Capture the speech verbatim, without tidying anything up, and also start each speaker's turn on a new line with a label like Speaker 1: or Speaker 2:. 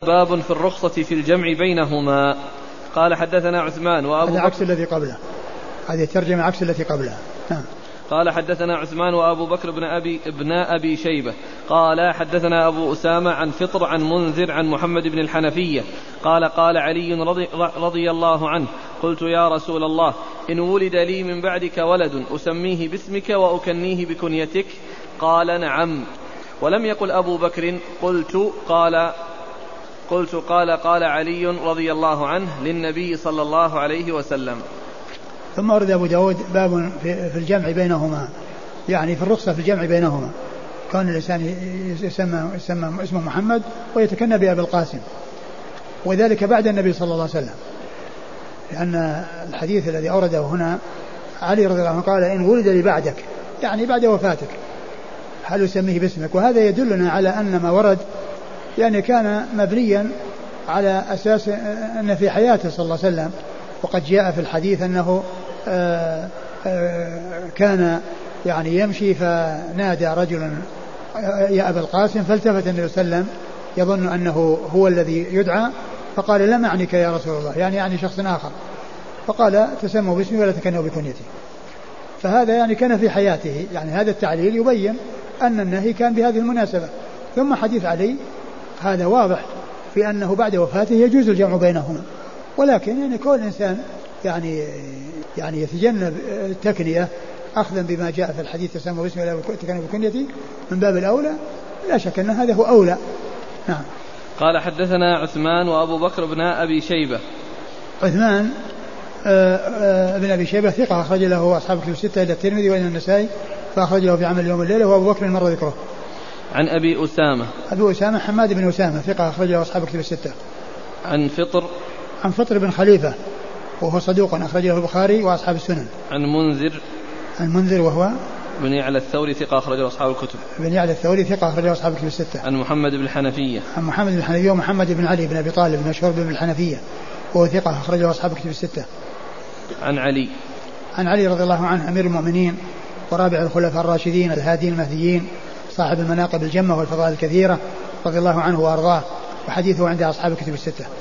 Speaker 1: باب في الرخصة في الجمع بينهما. قال حدثنا عثمان وأبو
Speaker 2: هذا عكس الذي قبله، هذه الترجمة عكس التي قبلها. نعم.
Speaker 1: قال حدثنا عثمان وأبو بكر بن أبي, ابن أبي شيبة قال حدثنا أبو أسامة عن فطر عن منذر عن محمد بن الحنفية قال قال علي رضي, رضي الله عنه قلت يا رسول الله إن ولد لي من بعدك ولد أسميه باسمك وأكنيه بكنيتك؟ قال نعم. ولم يقل أبو بكر قلت قال قلت قال قال علي رضي الله عنه للنبي صلى الله عليه وسلم.
Speaker 2: ثم ورد أبو داود باب في الجمع بينهما، يعني في الرخصة في الجمع بينهما، كان الإنسان يسمى, يسمى اسمه محمد ويتكنى بأبي القاسم، وذلك بعد النبي صلى الله عليه وسلم، لأن الحديث الذي أورده هنا علي رضي الله عنه قال إن ولد لي بعدك، يعني بعد وفاتك، هل يسميه باسمك؟ وهذا يدلنا على أن ما ورد يعني كان مبنيا على أساس أن في حياته صلى الله عليه وسلم، وقد جاء في الحديث أنه آآ آآ كان يعني يمشي فنادى رجل يا أبا القاسم، فالتفت النبي صلى الله عليه وسلم يظن أنه هو الذي يدعى، فقال لم أعنيك يا رسول الله، يعني يعني شخص آخر، فقال تسموا باسمي ولا تكنوا بكنيتي. فهذا يعني كان في حياته، يعني هذا التعليل يبين أن النهي كان بهذه المناسبة. ثم حديث علي هذا واضح في أنه بعد وفاته يجوز الجمع بينهما، ولكن يعني كل إنسان يعني يعني يتجنب التكنية أخذا بما جاء في الحديث تسمى باسمي ولا تكنوا بكنيتي من باب الأولى، لا شك أن هذا هو أولى. نعم.
Speaker 1: قال حدثنا عثمان وأبو بكر بن أبي شيبة.
Speaker 2: عثمان ابن أبي شيبة ثقة أخرج له أصحاب الكتب الستة إلى الترمذي وإلى النسائي، فأخرج له في عمل يوم الليلة، وأبو بكر مر ذكره.
Speaker 1: عن أبي أسامة.
Speaker 2: أبي أسامة حماد بن أسامة ثقة أخرج له أصحاب الكتب الستة.
Speaker 1: عن فطر.
Speaker 2: عن فطر بن خليفة وهو صدوق أخرج له البخاري وأصحاب السنن.
Speaker 1: عن منذر.
Speaker 2: عن منذر وهو
Speaker 1: بن يعلى الثوري ثقة أخرج له أصحاب الكتب.
Speaker 2: بن يعلى الثوري ثقة أخرج له أصحاب الكتب الستة.
Speaker 1: عن محمد بن الحنفية.
Speaker 2: عن محمد بن الحنفية ومحمد بن علي بن أبي طالب مشهور بن الحنفية وهو ثقة أخرج له أصحاب الكتب الستة.
Speaker 1: عن علي.
Speaker 2: عن علي رضي الله عنه أمير المؤمنين ورابع الخلفاء الراشدين الهادين المهديين صاحب المناقب الجمة والفضائل الكثيرة رضي الله عنه وأرضاه، وحديثه عند أصحاب الكتب الستة.